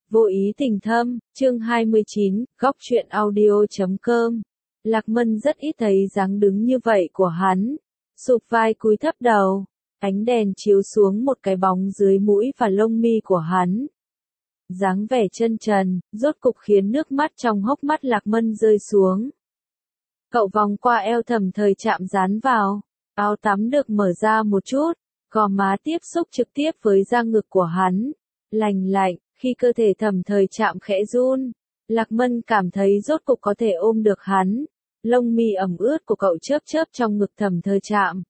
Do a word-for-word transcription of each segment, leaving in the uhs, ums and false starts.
Vô ý tình thâm, chương hai mươi chín, góc truyện audio chấm com. Lạc Mân rất ít thấy dáng đứng như vậy của hắn. Sụp vai cúi thấp đầu, ánh đèn chiếu xuống một cái bóng dưới mũi và lông mi của hắn. Dáng vẻ chân trần, rốt cục khiến nước mắt trong hốc mắt Lạc Mân rơi xuống. Cậu vòng qua eo Thẩm Thời Trạm dán vào, áo tắm được mở ra một chút, gò má tiếp xúc trực tiếp với da ngực của hắn. Lành lạnh, khi cơ thể Thẩm Thời Trạm khẽ run, Lạc Mân cảm thấy rốt cục có thể ôm được hắn. Lông mi ẩm ướt của cậu chớp chớp trong ngực Thẩm Thời Trạm.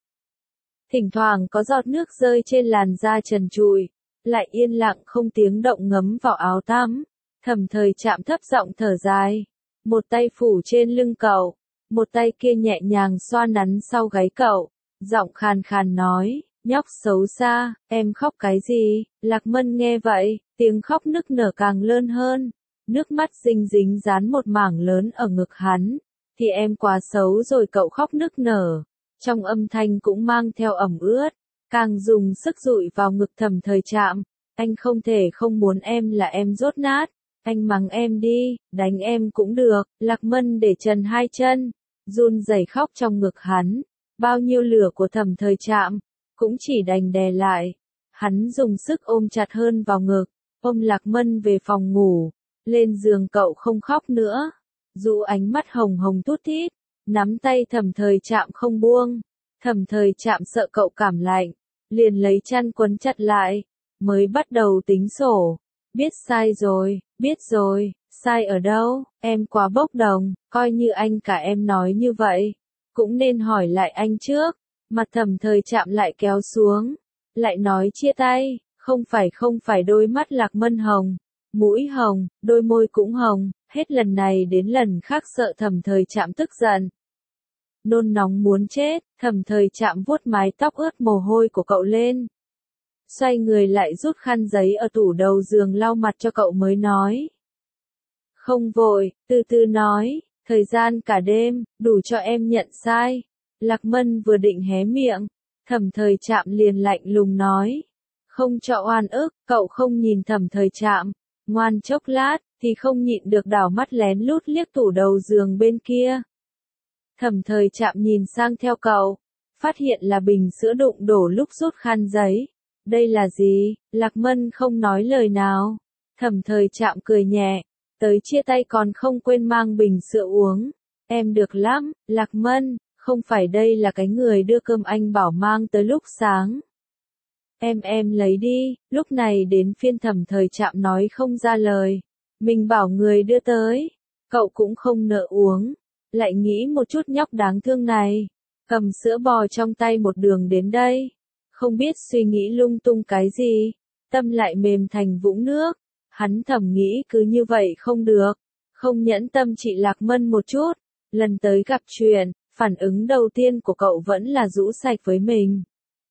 Thỉnh thoảng có giọt nước rơi trên làn da trần trụi, lại yên lặng không tiếng động ngấm vào áo tắm. Thẩm Thời Trạm thấp giọng thở dài, một tay phủ trên lưng cậu, một tay kia nhẹ nhàng xoa nắn sau gáy cậu, giọng khàn khàn nói, nhóc xấu xa, em khóc cái gì? Lạc Mân nghe vậy, tiếng khóc nức nở càng lớn hơn, nước mắt dính dính dán một mảng lớn ở ngực hắn. Thì em quá xấu rồi, cậu khóc nức nở, trong âm thanh cũng mang theo ẩm ướt, càng dùng sức dụi vào ngực Thẩm Thời Trạm. Anh không thể không muốn em là em dốt nát, anh mắng em đi, đánh em cũng được. Lạc Mân để trần hai chân, run rẩy khóc trong ngực hắn. Bao nhiêu lửa của Thẩm Thời Trạm cũng chỉ đành đè lại. Hắn dùng sức ôm chặt hơn vào ngực, ôm Lạc Mân về phòng ngủ. Lên giường cậu không khóc nữa, dụ ánh mắt hồng hồng tút thít, nắm tay Thẩm Thời Trạm không buông. Thẩm Thời Trạm sợ cậu cảm lạnh, liền lấy chăn quấn chặt lại, mới bắt đầu tính sổ. Biết sai rồi, biết rồi, sai ở đâu, em quá bốc đồng, coi như anh cả em nói như vậy, cũng nên hỏi lại anh trước. Mặt Thẩm Thời Trạm lại kéo xuống, lại nói chia tay. Không phải không phải đôi mắt Lạc Mân hồng, mũi hồng, đôi môi cũng hồng, hết lần này đến lần khác sợ Thẩm Thời Trạm tức giận. Nôn nóng muốn chết, Thẩm Thời Trạm vuốt mái tóc ướt mồ hôi của cậu lên. Xoay người lại rút khăn giấy ở tủ đầu giường lau mặt cho cậu mới nói. Không vội, từ từ nói, thời gian cả đêm, đủ cho em nhận sai. Lạc Mân vừa định hé miệng, Thẩm Thời Trạm liền lạnh lùng nói. Không cho oan ức, cậu không nhìn Thẩm Thời Trạm, ngoan chốc lát, thì không nhịn được đảo mắt lén lút liếc tủ đầu giường bên kia. Thẩm Thời Trạm nhìn sang theo cậu, phát hiện là bình sữa đụng đổ lúc rút khăn giấy. Đây là gì? Lạc Mân không nói lời nào. Thẩm Thời Trạm cười nhẹ, tới chia tay còn không quên mang bình sữa uống. Em được lắm, Lạc Mân, không phải đây là cái người đưa cơm anh bảo mang tới lúc sáng. Em em lấy đi. Lúc này đến phiên Thẩm Thời Trạm nói không ra lời. Mình bảo người đưa tới, cậu cũng không nỡ uống. Lại nghĩ một chút nhóc đáng thương này, cầm sữa bò trong tay một đường đến đây, không biết suy nghĩ lung tung cái gì, tâm lại mềm thành vũng nước. Hắn thầm nghĩ cứ như vậy không được, không nhẫn tâm chị Lạc Mân một chút. Lần tới gặp chuyện, phản ứng đầu tiên của cậu vẫn là rũ sạch với mình.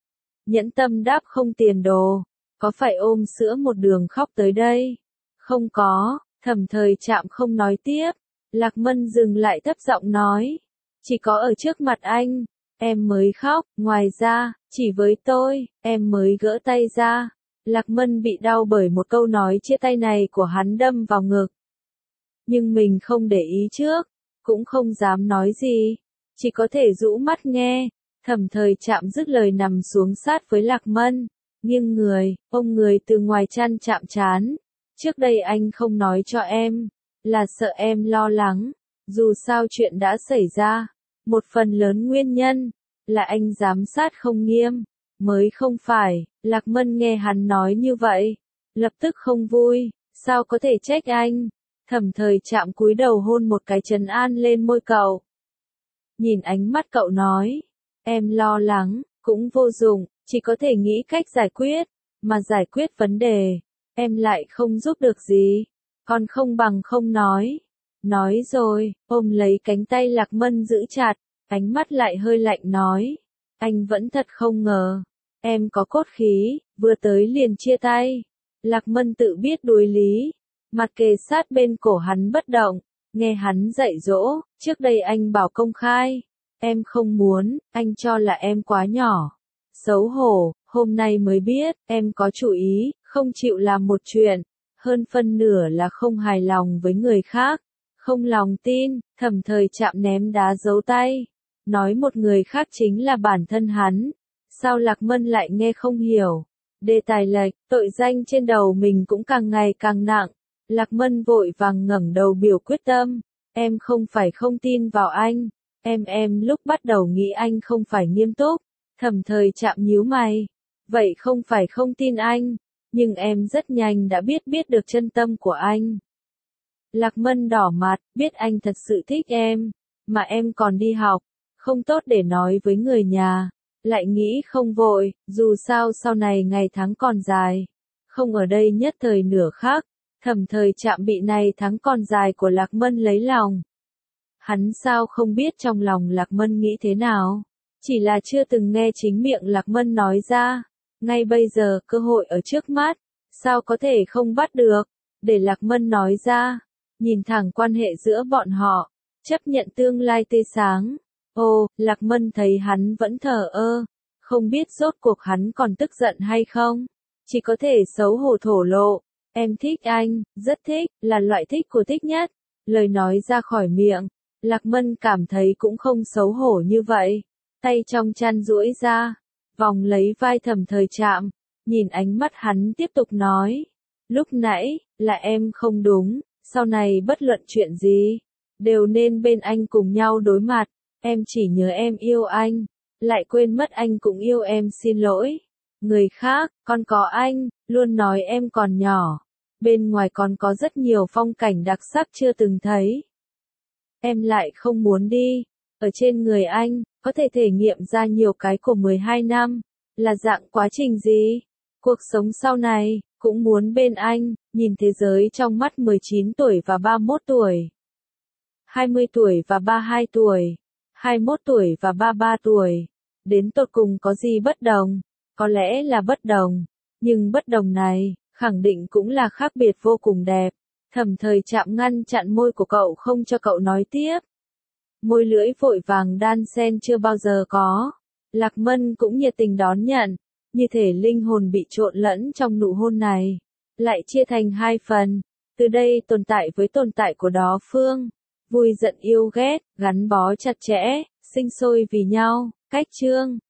Nhẫn tâm đáp không tiền đồ, có phải ôm sữa một đường khóc tới đây? Không có. Thẩm Thời Trạm không nói tiếp. Lạc Mân dừng lại thấp giọng nói, chỉ có ở trước mặt anh, em mới khóc, ngoài ra, chỉ với tôi, em mới gỡ tay ra. Lạc Mân bị đau bởi một câu nói chia tay này của hắn đâm vào ngực. Nhưng mình không để ý trước, cũng không dám nói gì, chỉ có thể rũ mắt nghe. Thẩm Thời Trạm dứt lời nằm xuống sát với Lạc Mân, nghiêng người, ôm người từ ngoài chăn chạm trán. Trước đây anh không nói cho em, là sợ em lo lắng, dù sao chuyện đã xảy ra, một phần lớn nguyên nhân là anh giám sát không nghiêm, mới không phải. Lạc Mân nghe hắn nói như vậy, lập tức không vui, sao có thể trách anh. Thẩm Thời Trạm cúi đầu hôn một cái trấn an lên môi cậu. Nhìn ánh mắt cậu nói, em lo lắng, cũng vô dụng, chỉ có thể nghĩ cách giải quyết, mà giải quyết vấn đề, em lại không giúp được gì. Còn không bằng không nói. Nói rồi, ôm lấy cánh tay Lạc Mân giữ chặt, ánh mắt lại hơi lạnh nói. Anh vẫn thật không ngờ, em có cốt khí, vừa tới liền chia tay. Lạc Mân tự biết đối lý, mặt kề sát bên cổ hắn bất động, nghe hắn dạy dỗ. Trước đây anh bảo công khai, em không muốn, anh cho là em quá nhỏ, xấu hổ. Hôm nay mới biết, em có chủ ý, không chịu làm một chuyện. hơn phân nửa là không hài lòng với người khác, không lòng tin, Thẩm Thời Trạm ném đá giấu tay, nói một người khác chính là bản thân hắn. Sao Lạc Mân lại nghe không hiểu? Đề tài lệch, tội danh trên đầu mình cũng càng ngày càng nặng. Lạc Mân vội vàng ngẩng đầu biểu quyết tâm, em không phải không tin vào anh, em em lúc bắt đầu nghĩ anh không phải nghiêm túc. Thẩm Thời Trạm nhíu mày, vậy không phải không tin anh, nhưng em rất nhanh đã biết biết được chân tâm của anh. Lạc Mân đỏ mặt, biết anh thật sự thích em, mà em còn đi học, không tốt để nói với người nhà, lại nghĩ không vội, dù sao sau này ngày tháng còn dài, không ở đây nhất thời nửa khác. Thẩm Thời Trạm bị này tháng còn dài của Lạc Mân lấy lòng. Hắn sao không biết trong lòng Lạc Mân nghĩ thế nào, chỉ là chưa từng nghe chính miệng Lạc Mân nói ra. Ngay bây giờ cơ hội ở trước mắt, sao có thể không bắt được, để Lạc Mân nói ra, nhìn thẳng quan hệ giữa bọn họ, chấp nhận tương lai tươi sáng. Ồ, Lạc Mân thấy hắn vẫn thờ ơ, không biết rốt cuộc hắn còn tức giận hay không, chỉ có thể xấu hổ thổ lộ. Em thích anh, rất thích, là loại thích của thích nhất. Lời nói ra khỏi miệng, Lạc Mân cảm thấy cũng không xấu hổ như vậy. Tay trong chăn duỗi ra, vòng lấy vai Thẩm Thời Trạm, nhìn ánh mắt hắn tiếp tục nói. Lúc nãy, là em không đúng, sau này bất luận chuyện gì, đều nên bên anh cùng nhau đối mặt. Em chỉ nhớ em yêu anh, lại quên mất anh cũng yêu em, xin lỗi. Người khác, con có anh, luôn nói em còn nhỏ. Bên ngoài còn có rất nhiều phong cảnh đặc sắc chưa từng thấy. Em lại không muốn đi. Ở trên người anh, có thể thể nghiệm ra nhiều cái của mười hai năm. Là dạng quá trình gì? Cuộc sống sau này, cũng muốn bên anh, nhìn thế giới trong mắt mười chín tuổi và ba mươi mốt tuổi. hai mươi tuổi và ba mươi hai tuổi. hai mươi mốt tuổi và ba mươi ba tuổi. Đến tột cùng có gì bất đồng? Có lẽ là bất đồng. Nhưng bất đồng này, khẳng định cũng là khác biệt vô cùng đẹp. Thẩm Thời Trạm ngăn chặn môi của cậu không cho cậu nói tiếp. Môi lưỡi vội vàng đan xen chưa bao giờ có. Lạc Mân cũng nhiệt tình đón nhận, như thể linh hồn bị trộn lẫn trong nụ hôn này, lại chia thành hai phần. Từ đây tồn tại với tồn tại của đó phương, vui giận yêu ghét, gắn bó chặt chẽ, sinh sôi vì nhau. Cách chương